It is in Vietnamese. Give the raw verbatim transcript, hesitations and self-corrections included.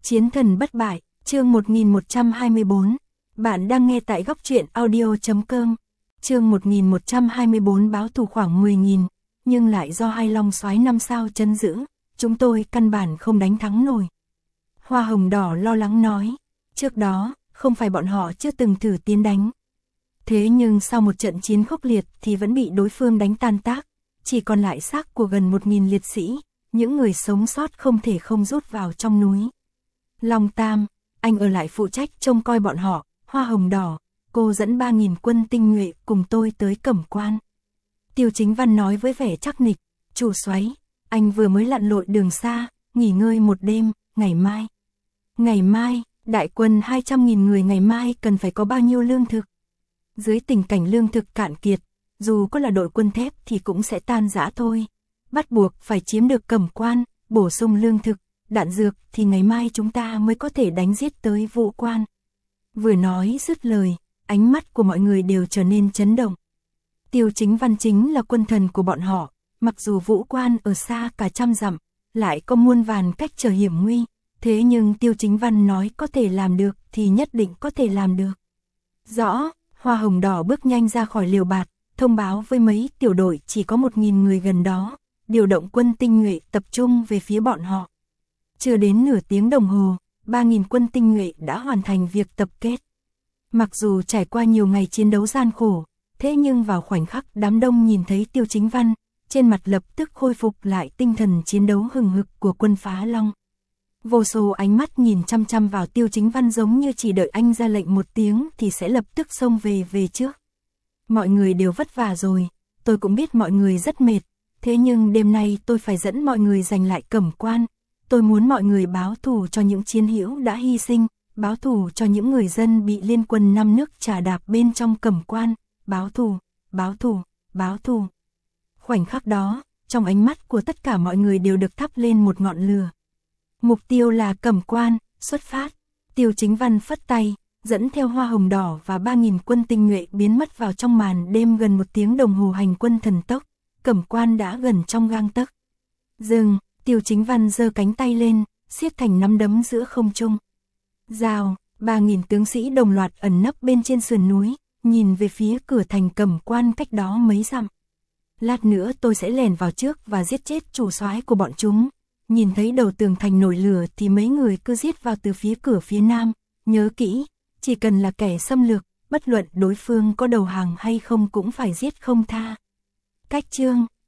Chiến thần bất bại, chương một nghìn một trăm hai mươi bốn. Bạn đang nghe tại góc truyện audio chấm com. Chương một nghìn một trăm hai mươi bốn báo thù khoảng mười nghìn, nhưng lại do hai long soái năm sao trấn giữ, chúng tôi căn bản không đánh thắng nổi. Hoa hồng đỏ lo lắng nói, trước đó, không phải bọn họ chưa từng thử tiến đánh. Thế nhưng sau một trận chiến khốc liệt thì vẫn bị đối phương đánh tan tác, chỉ còn lại xác của gần một nghìn liệt sĩ, những người sống sót không thể không rút vào trong núi. Long Tam, anh ở lại phụ trách trông coi bọn họ. Hoa hồng đỏ, cô dẫn ba nghìn quân tinh nhuệ cùng tôi tới Cẩm Quan. Tiêu Chính Văn nói với vẻ chắc nịch, chủ soái, anh vừa mới lặn lội đường xa, nghỉ ngơi một đêm, ngày mai. Ngày mai, đại quân hai trăm nghìn người ngày mai cần phải có bao nhiêu lương thực? Dưới tình cảnh lương thực cạn kiệt, dù có là đội quân thép thì cũng sẽ tan rã thôi. Bắt buộc phải chiếm được Cẩm Quan, bổ sung lương thực, đạn dược thì ngày mai chúng ta mới có thể đánh giết tới Vũ Quan. Vừa nói dứt lời, ánh mắt của mọi người đều trở nên chấn động. Tiêu Chính Văn chính là quân thần của bọn họ, mặc dù Vũ Quan ở xa cả trăm dặm, lại có muôn vàn cách trở hiểm nguy, thế nhưng Tiêu Chính Văn nói có thể làm được thì nhất định có thể làm được. Rõ, Hoa hồng đỏ bước nhanh ra khỏi liều bạt, thông báo với mấy tiểu đội chỉ có một nghìn người gần đó, điều động quân tinh nhuệ tập trung về phía bọn họ. Chưa đến nửa tiếng đồng hồ, ba nghìn quân tinh nhuệ đã hoàn thành việc tập kết. Mặc dù trải qua nhiều ngày chiến đấu gian khổ, thế nhưng vào khoảnh khắc đám đông nhìn thấy Tiêu Chính Văn, trên mặt lập tức khôi phục lại tinh thần chiến đấu hừng hực của quân Phá Long. Vô số ánh mắt nhìn chăm chăm vào Tiêu Chính Văn giống như chỉ đợi anh ra lệnh một tiếng thì sẽ lập tức xông về về trước. Mọi người đều vất vả rồi, tôi cũng biết mọi người rất mệt, thế nhưng đêm nay tôi phải dẫn mọi người giành lại Cẩm Quan. Tôi muốn mọi người báo thù cho những chiến hữu đã hy sinh, báo thù cho những người dân bị liên quân năm nước trà đạp bên trong Cẩm Quan, báo thù, báo thù, báo thù. Khoảnh khắc đó, trong ánh mắt của tất cả mọi người đều được thắp lên một ngọn lửa. Mục tiêu là Cẩm Quan, xuất phát. Tiêu Chính Văn phất tay, dẫn theo Hoa hồng đỏ và ba nghìn quân tinh nhuệ biến mất vào trong màn đêm. Gần một tiếng đồng hồ hành quân thần tốc, Cẩm Quan đã gần trong gang tấc. Dừng. Tiêu Chính Văn giơ cánh tay lên, siết thành nắm đấm giữa không trung. Rào, ba nghìn tướng sĩ đồng loạt ẩn nấp bên trên sườn núi, nhìn về phía cửa thành Cẩm Quan cách đó mấy dặm. Lát nữa tôi sẽ lèn vào trước và giết chết chủ soái của bọn chúng. Nhìn thấy đầu tường thành nổi lửa thì mấy người cứ giết vào từ phía cửa phía nam. Nhớ kỹ, chỉ cần là kẻ xâm lược, bất luận đối phương có đầu hàng hay không cũng phải giết không tha. Cách chương